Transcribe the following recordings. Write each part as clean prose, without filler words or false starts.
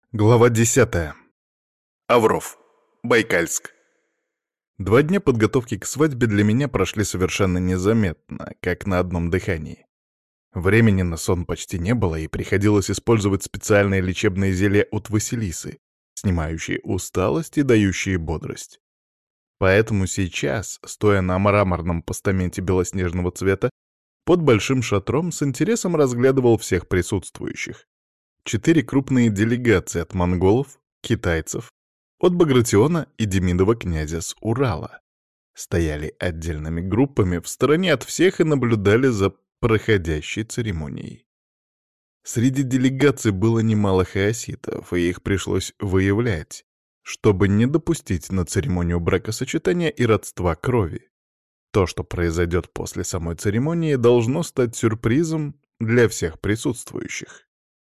Глава 10. Авров. Байкальск. 2 дня подготовки к свадьбе для меня прошли совершенно незаметно, как на одном дыхании. Времени на сон почти не было, и приходилось использовать специальные лечебные зелья от Василисы, снимающие усталость и дающие бодрость. Поэтому сейчас, стоя на мраморном постаменте белоснежного цвета, под большим шатром с интересом разглядывал всех присутствующих. 4 крупные делегации от монголов, китайцев, от Багратиона и Демидова князя с Урала стояли отдельными группами в стороне от всех и наблюдали за проходящей церемонией. Среди делегаций было немало хаоситов, и их пришлось выявлять, чтобы не допустить на церемонию бракосочетания и родства крови. То, что произойдет после самой церемонии, должно стать сюрпризом для всех присутствующих.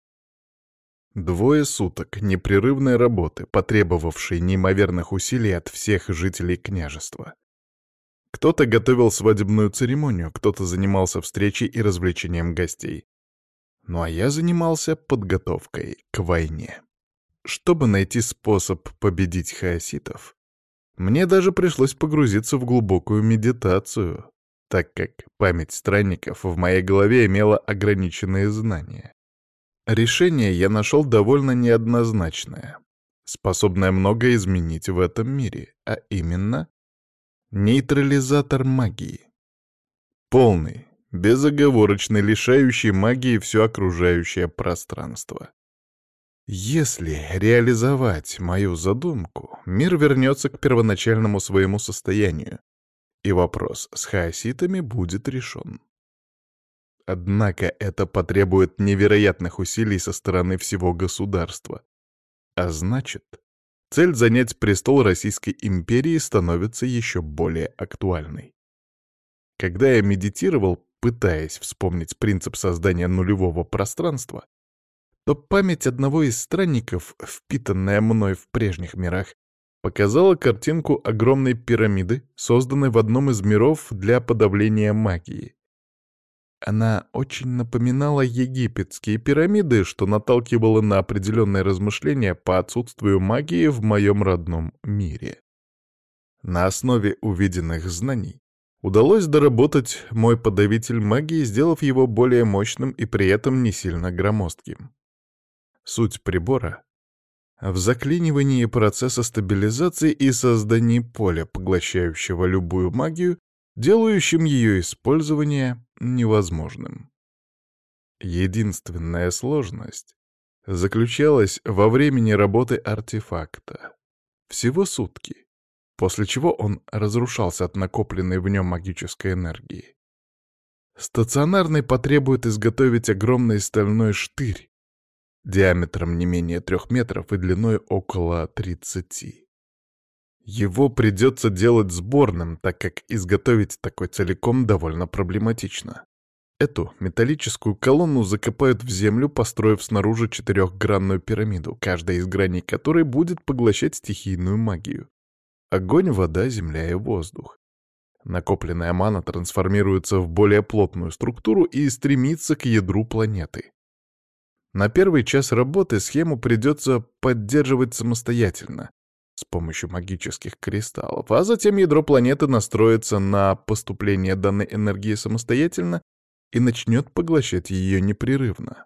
2 суток непрерывной работы, потребовавшей неимоверных усилий от всех жителей княжества. Кто-то готовил свадебную церемонию, кто-то занимался встречей и развлечением гостей. Ну а я занимался подготовкой к войне. Чтобы найти способ победить хаоситов, мне даже пришлось погрузиться в глубокую медитацию, так как память странников в моей голове имела ограниченные знания. Решение я нашел довольно неоднозначное, способное многое изменить в этом мире, а именно нейтрализатор магии. Полный, безоговорочный, лишающий магии все окружающее пространство. Если реализовать мою задумку, мир вернется к первоначальному своему состоянию, и вопрос с хаоситами будет решен. Однако это потребует невероятных усилий со стороны всего государства. А значит, цель занять престол Российской империи становится еще более актуальной. Когда я медитировал, пытаясь вспомнить принцип создания нулевого пространства, то память одного из странников, впитанная мной в прежних мирах, показала картинку огромной пирамиды, созданной в одном из миров для подавления магии. Она очень напоминала египетские пирамиды, что наталкивало на определенные размышления по отсутствию магии в моем родном мире. На основе увиденных знаний удалось доработать мой подавитель магии, сделав его более мощным и при этом не сильно громоздким. Суть прибора в заклинивании процесса стабилизации и создании поля, поглощающего любую магию, делающим ее использование невозможным. Единственная сложность заключалась во времени работы артефакта. Всего сутки, после чего он разрушался от накопленной в нем магической энергии. Стационарный потребует изготовить огромный стальной штырь диаметром не менее 3 метров и длиной около 30. Его придется делать сборным, так как изготовить такой целиком довольно проблематично. Эту металлическую колонну закопают в землю, построив снаружи 4-гранную пирамиду, каждая из граней которой будет поглощать стихийную магию. Огонь, вода, земля и воздух. Накопленная мана трансформируется в более плотную структуру и стремится к ядру планеты. На первый час работы схему придется поддерживать самостоятельно, с помощью магических кристаллов, а затем ядро планеты настроится на поступление данной энергии самостоятельно и начнет поглощать ее непрерывно.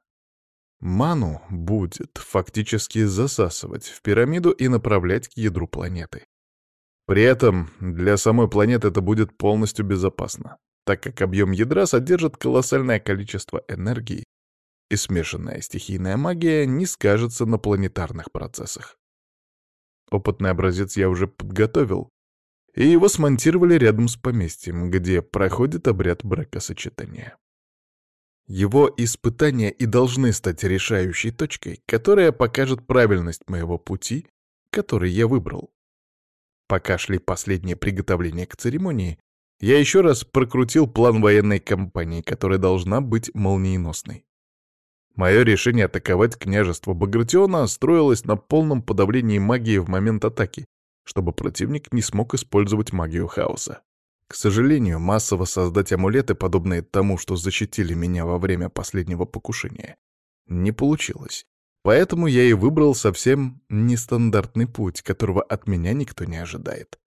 Ману будет фактически засасывать в пирамиду и направлять к ядру планеты. При этом для самой планеты это будет полностью безопасно, так как объем ядра содержит колоссальное количество энергии, и смешанная стихийная магия не скажется на планетарных процессах. Опытный образец я уже подготовил, и его смонтировали рядом с поместьем, где проходит обряд бракосочетания. Его испытания и должны стать решающей точкой, которая покажет правильность моего пути, который я выбрал. Пока шли последние приготовления к церемонии, я еще раз прокрутил план военной кампании, которая должна быть молниеносной. Мое решение атаковать княжество Багратиона строилось на полном подавлении магии в момент атаки, чтобы противник не смог использовать магию хаоса. К сожалению, массово создать амулеты, подобные тому, что защитили меня во время последнего покушения, не получилось, Поэтому я и выбрал совсем нестандартный путь, которого от меня никто не ожидает.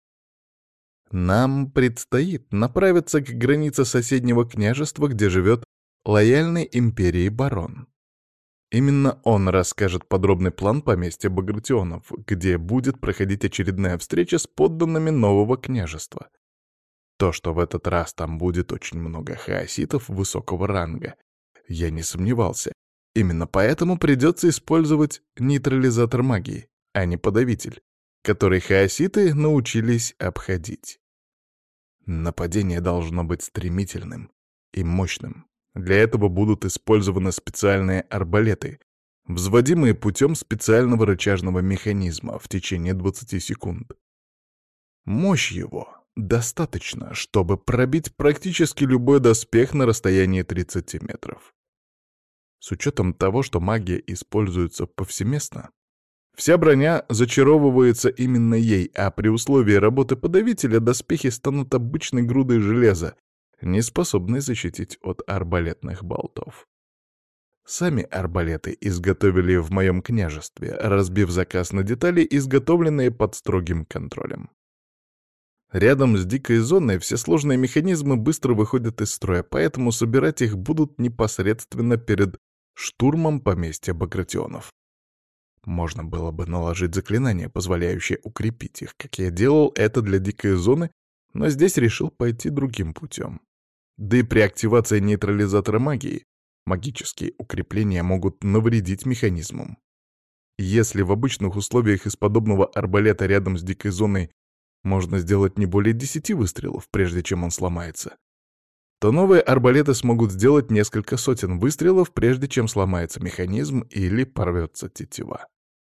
Нам предстоит направиться к границе соседнего княжества, где живет лояльный империи барон. Именно он расскажет подробный план поместья Багратионов, где будет проходить очередная встреча с подданными нового княжества. То, что в этот раз там будет очень много хаоситов высокого ранга, я не сомневался. Именно поэтому придется использовать нейтрализатор магии, а не подавитель, который хаоситы научились обходить. Нападение должно быть стремительным и мощным. Для этого будут использованы специальные арбалеты, взводимые путем специального рычажного механизма в течение 20 секунд. Мощь его достаточно, чтобы пробить практически любой доспех на расстоянии 30 метров. С учетом того, что магия используется повсеместно, вся броня зачаровывается именно ей, а при условии работы подавителя доспехи станут обычной грудой железа, не способной защитить от арбалетных болтов. Сами арбалеты изготовили в моем княжестве, разбив заказ на детали, изготовленные под строгим контролем. Рядом с дикой зоной все сложные механизмы быстро выходят из строя, поэтому собирать их будут непосредственно перед штурмом поместья Багратионов. Можно было бы наложить заклинание, позволяющее укрепить их, как я делал это для дикой зоны, но здесь решил пойти другим путем. Да и при активации нейтрализатора магии магические укрепления могут навредить механизмам. Если в обычных условиях из подобного арбалета рядом с дикой зоной можно сделать не более 10 выстрелов, прежде чем он сломается, то новые арбалеты смогут сделать несколько сотен выстрелов, прежде чем сломается механизм или порвется тетива.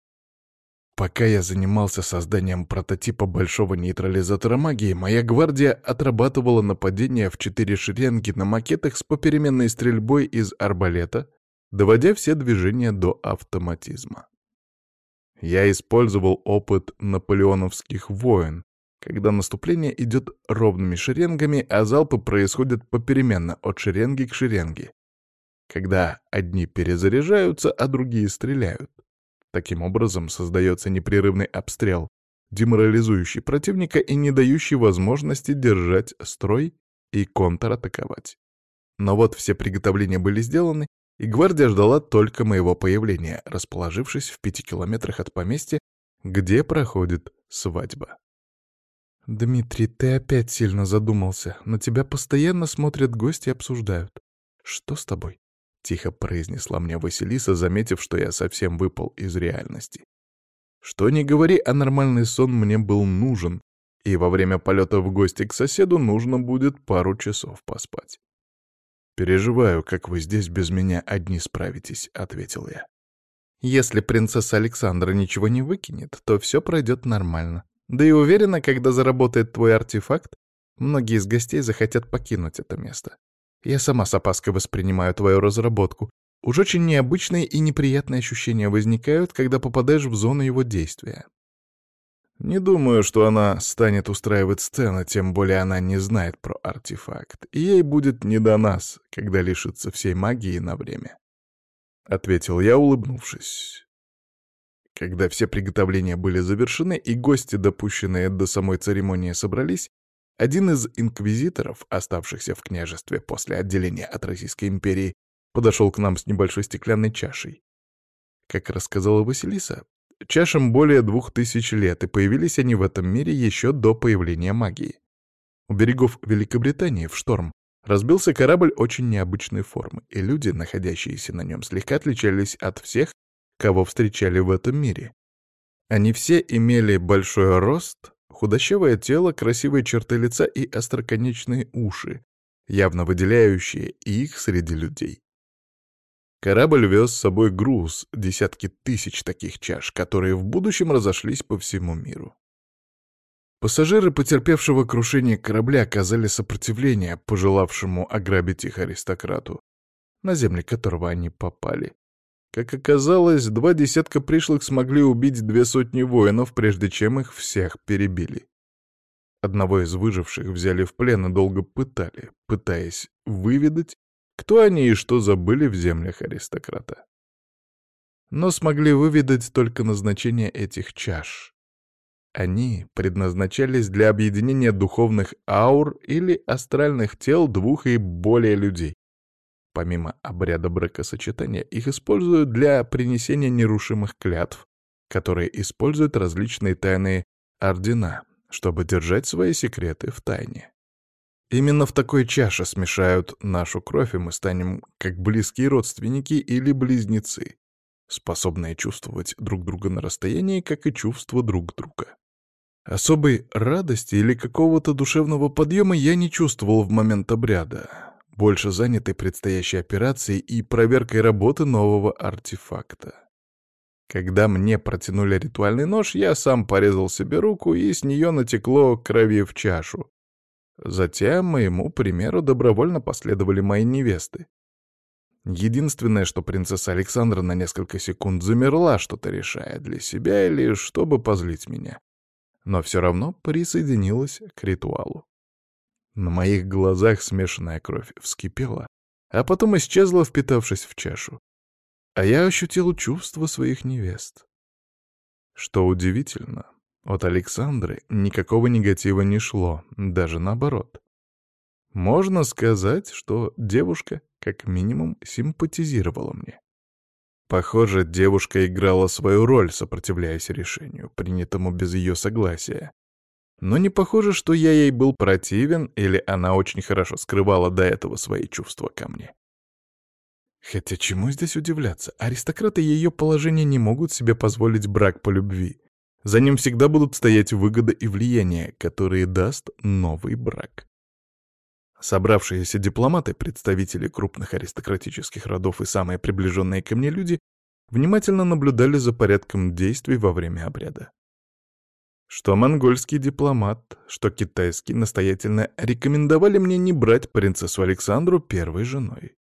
Пока я занимался созданием прототипа большого нейтрализатора магии, моя гвардия отрабатывала нападения в 4 шеренги на макетах с попеременной стрельбой из арбалета, доводя все движения до автоматизма. Я использовал опыт наполеоновских войн, когда наступление идет ровными шеренгами, а залпы происходят попеременно от шеренги к шеренге, когда одни перезаряжаются, а другие стреляют. Таким образом создается непрерывный обстрел, деморализующий противника и не дающий возможности держать строй и контратаковать. Но вот все приготовления были сделаны, и гвардия ждала только моего появления, расположившись в 5 километрах от поместья, где проходит свадьба. «Дмитрий, ты опять сильно задумался. На тебя постоянно смотрят гости и обсуждают. Что с тобой?» — тихо произнесла мне Василиса, заметив, что я совсем выпал из реальности. Что ни говори, а нормальный сон мне был нужен, и во время полета в гости к соседу нужно будет пару часов поспать. «Переживаю, как вы здесь без меня одни справитесь», — ответил я. «Если принцесса Александра ничего не выкинет, то все пройдет нормально. Да и уверена, когда заработает твой артефакт, многие из гостей захотят покинуть это место. Я сама с опаской воспринимаю твою разработку. Уж очень необычные и неприятные ощущения возникают, когда попадаешь в зону его действия». «Не думаю, что она станет устраивать сцены, тем более она не знает про артефакт, и ей будет не до нас, когда лишится всей магии на время», — ответил я, улыбнувшись. Когда все приготовления были завершены и гости, допущенные до самой церемонии, собрались, один из инквизиторов, оставшихся в княжестве после отделения от Российской империи, подошел к нам с небольшой стеклянной чашей. Как рассказала Василиса, чашам более 2000 лет, и появились они в этом мире еще до появления магии. У берегов Великобритании в шторм разбился корабль очень необычной формы, и люди, находящиеся на нем, слегка отличались от всех, кого встречали в этом мире. Они все имели большой рост, худощавое тело, красивые черты лица и остроконечные уши, явно выделяющие их среди людей. Корабль вез с собой груз, десятки тысяч таких чаш, которые в будущем разошлись по всему миру. Пассажиры потерпевшего крушение корабля оказали сопротивление пожелавшему ограбить их аристократу, на земли которого они попали. Как оказалось, 2 десятка пришлых смогли убить 200 воинов, прежде чем их всех перебили. Одного из выживших взяли в плен и долго пытали, пытаясь выведать, кто они и что забыли в землях аристократа. но смогли выведать только назначение этих чаш. Они предназначались для объединения духовных аур или астральных тел двух и более людей. Помимо обряда бракосочетания, их используют для принесения нерушимых клятв, которые используют различные тайные ордена, чтобы держать свои секреты в тайне. Именно в такой чаше смешают нашу кровь, и мы станем как близкие родственники или близнецы, способные чувствовать друг друга на расстоянии, как и чувства друг друга. Особой радости или какого-то душевного подъема я не чувствовал в момент обряда, больше занятый предстоящей операцией и проверкой работы нового артефакта. Когда мне протянули ритуальный нож, я сам порезал себе руку, и с нее натекло крови в чашу. Затем моему примеру добровольно последовали мои невесты. Единственное, что принцесса Александра на несколько секунд замерла, что-то решая для себя или чтобы позлить меня. Но все равно присоединилась к ритуалу. На моих глазах смешанная кровь вскипела, а потом исчезла, впитавшись в чашу. А я ощутил чувства своих невест. Что удивительно, от Александры никакого негатива не шло, даже наоборот. Можно сказать, что девушка, как минимум, симпатизировала мне. Похоже, девушка играла свою роль, сопротивляясь решению, принятому без ее согласия. Но не похоже, что я ей был противен, или она очень хорошо скрывала до этого свои чувства ко мне. Хотя чему здесь удивляться? Аристократы ее положения не могут себе позволить брак по любви. За ним всегда будут стоять выгода и влияние, которые даст новый брак. Собравшиеся дипломаты, представители крупных аристократических родов и самые приближенные ко мне люди внимательно наблюдали за порядком действий во время обряда. Что монгольский дипломат, что китайский настоятельно рекомендовали мне не брать принцессу Александру первой женой.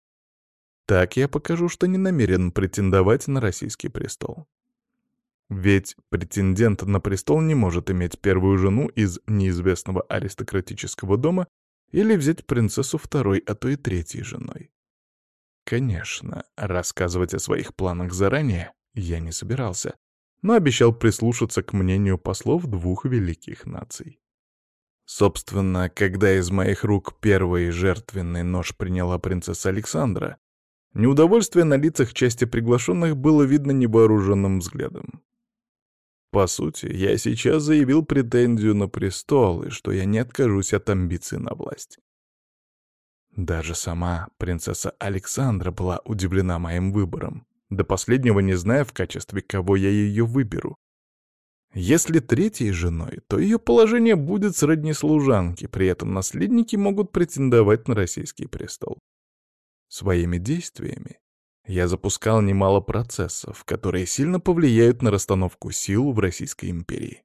Так я покажу, что не намерен претендовать на российский престол. Ведь претендент на престол не может иметь первую жену из неизвестного аристократического дома или взять принцессу второй, а то и третьей женой. Конечно, рассказывать о своих планах заранее я не собирался, но обещал прислушаться к мнению послов двух великих наций. Собственно, когда из моих рук первый жертвенный нож приняла принцесса Александра, неудовольствие на лицах части приглашенных было видно невооруженным взглядом. По сути, я сейчас заявил претензию на престол, и что я не откажусь от амбиций на власть. Даже сама принцесса Александра была удивлена моим выбором, до последнего не зная, в качестве кого я ее выберу. Если третьей женой, то ее положение будет сродни служанке, при этом наследники могут претендовать на российский престол. Своими действиями я запускал немало процессов, которые сильно повлияют на расстановку сил в Российской империи.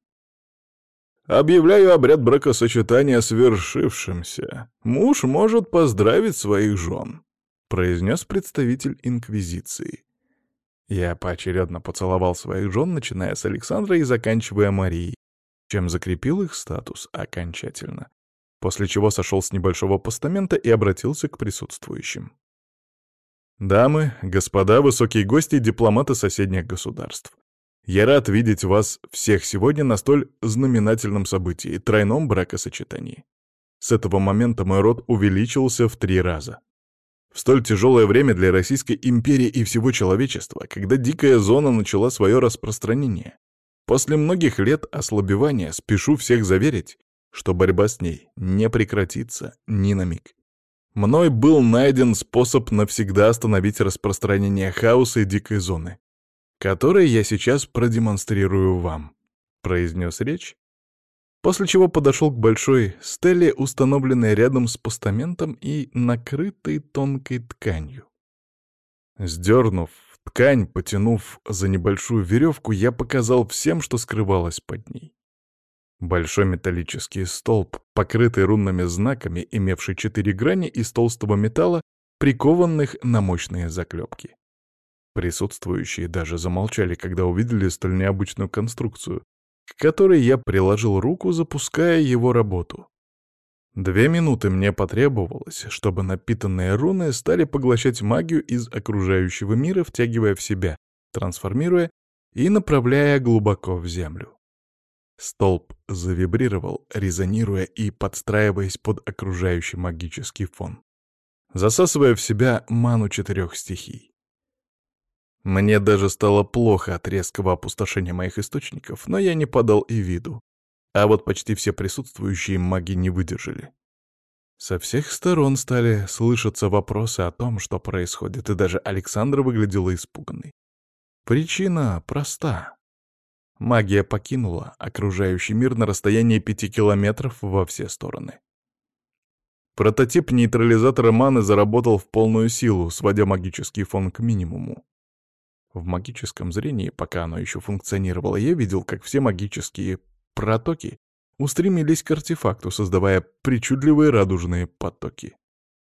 Объявляю обряд бракосочетания свершившимся. Муж может поздравить своих жен, произнес представитель Инквизиции. Я поочередно поцеловал своих жен, начиная с Александра и заканчивая Марией, чем закрепил их статус окончательно, после чего сошел с небольшого постамента и обратился к присутствующим. Дамы, господа, высокие гости и дипломаты соседних государств. Я рад видеть вас всех сегодня на столь знаменательном событии — тройном бракосочетании. С этого момента мой род увеличился в 3 раза. В столь тяжелое время для Российской империи и всего человечества, когда дикая зона начала свое распространение. После многих лет ослабевания спешу всех заверить, что борьба с ней не прекратится ни на миг. Мной был найден способ навсегда остановить распространение хаоса и дикой зоны, который я сейчас продемонстрирую вам», — произнес речь, после чего подошел к большой стеле, установленной рядом с постаментом и накрытой тонкой тканью. Сдернув ткань, потянув за небольшую веревку, я показал всем, что скрывалось под ней. Большой металлический столб, покрытый рунными знаками, имевший 4 грани из толстого металла, прикованных на мощные заклепки. Присутствующие даже замолчали, когда увидели столь необычную конструкцию, к которой я приложил руку, запуская его работу. 2 минуты мне потребовалось, чтобы напитанные руны стали поглощать магию из окружающего мира, втягивая в себя, трансформируя и направляя глубоко в землю. Столб завибрировал, резонируя и подстраиваясь под окружающий магический фон, засасывая в себя ману 4 стихий. Мне даже стало плохо от резкого опустошения моих источников, но я не подал и виду. А вот почти все присутствующие маги не выдержали. Со всех сторон стали слышаться вопросы о том, что происходит, и даже Александра выглядела испуганной. Причина проста. Магия покинула окружающий мир на расстоянии 5 километров во все стороны. Прототип нейтрализатора маны заработал в полную силу, сводя магический фон к минимуму. В магическом зрении, пока оно еще функционировало, я видел, как все магические протоки устремились к артефакту, создавая причудливые радужные потоки.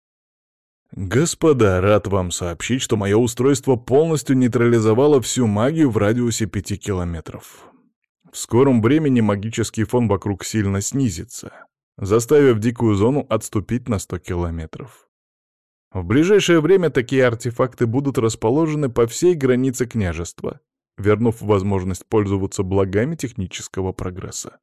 «Господа, рад вам сообщить, что мое устройство полностью нейтрализовало всю магию в радиусе 5 километров. В скором времени магический фон вокруг сильно снизится, заставив дикую зону отступить на 100 километров. В ближайшее время такие артефакты будут расположены по всей границе княжества, вернув возможность пользоваться благами технического прогресса».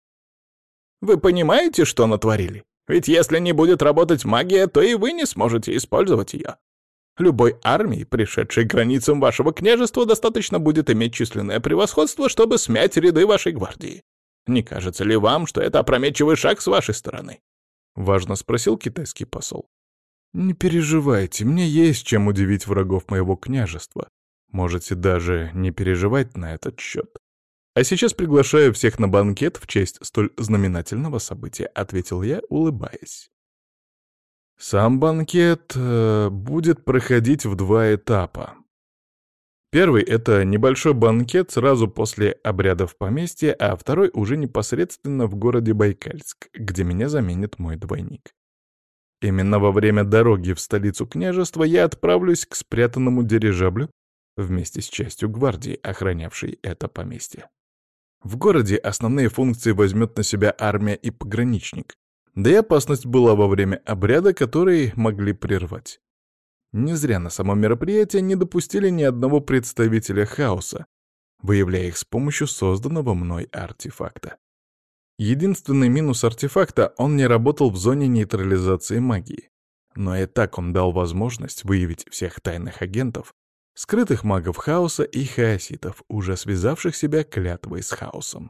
Вы понимаете, что натворили? Ведь если не будет работать магия, то и вы не сможете использовать ее. Любой армии, пришедшей к границам вашего княжества, достаточно будет иметь численное превосходство, чтобы смять ряды вашей гвардии. Не кажется ли вам, что это опрометчивый шаг с вашей стороны? Важно спросил китайский посол. «Не переживайте, мне есть чем удивить врагов моего княжества. Можете даже не переживать на этот счет. А сейчас приглашаю всех на банкет в честь столь знаменательного события», — ответил я, улыбаясь. Сам банкет будет проходить в 2 этапа. Первый — это небольшой банкет сразу после обрядов поместья, а второй уже непосредственно в городе Байкальск, где меня заменит мой двойник. Именно во время дороги в столицу княжества я отправлюсь к спрятанному дирижаблю вместе с частью гвардии, охранявшей это поместье. В городе основные функции возьмет на себя армия и пограничник, да и опасность была во время обряда, который могли прервать. Не зря на само мероприятие не допустили ни одного представителя хаоса, выявляя их с помощью созданного мной артефакта. Единственный минус артефакта — он не работал в зоне нейтрализации магии. Но и так он дал возможность выявить всех тайных агентов, скрытых магов хаоса и хаоситов, уже связавших себя клятвой с хаосом.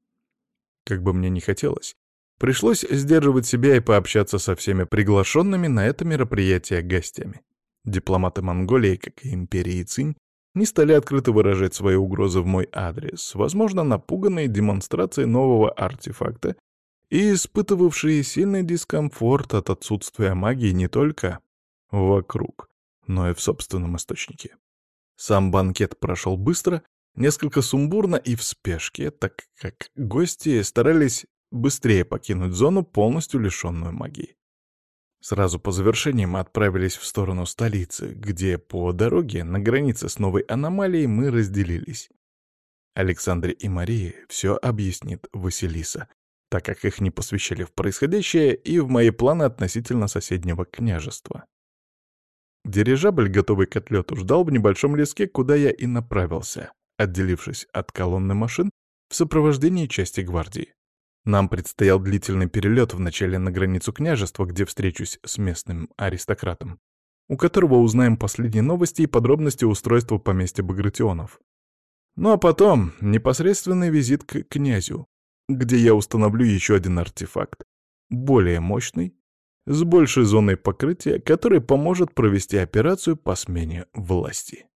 Как бы мне ни хотелось, пришлось сдерживать себя и пообщаться со всеми приглашенными на это мероприятие гостями. Дипломаты Монголии, как и империи Цинь, не стали открыто выражать свои угрозы в мой адрес, возможно, напуганные демонстрацией нового артефакта и испытывавшие сильный дискомфорт от отсутствия магии не только вокруг, но и в собственном источнике. Сам банкет прошел быстро, несколько сумбурно и в спешке, так как гости старались быстрее покинуть зону, полностью лишенную магии. Сразу по завершении мы отправились в сторону столицы, где по дороге на границе с новой аномалией мы разделились. Александре и Марии все объяснит Василиса, так как их не посвящали в происходящее и в мои планы относительно соседнего княжества. Дирижабль, готовый к отлету, ждал в небольшом леске, куда я и направился, отделившись от колонны машин в сопровождении части гвардии. Нам предстоял длительный перелет вначале на границу княжества, где встречусь с местным аристократом, у которого узнаем последние новости и подробности устройства поместья Багратионов. Ну а потом непосредственный визит к князю, где я установлю еще один артефакт, более мощный, с большей зоной покрытия, который поможет провести операцию по смене власти.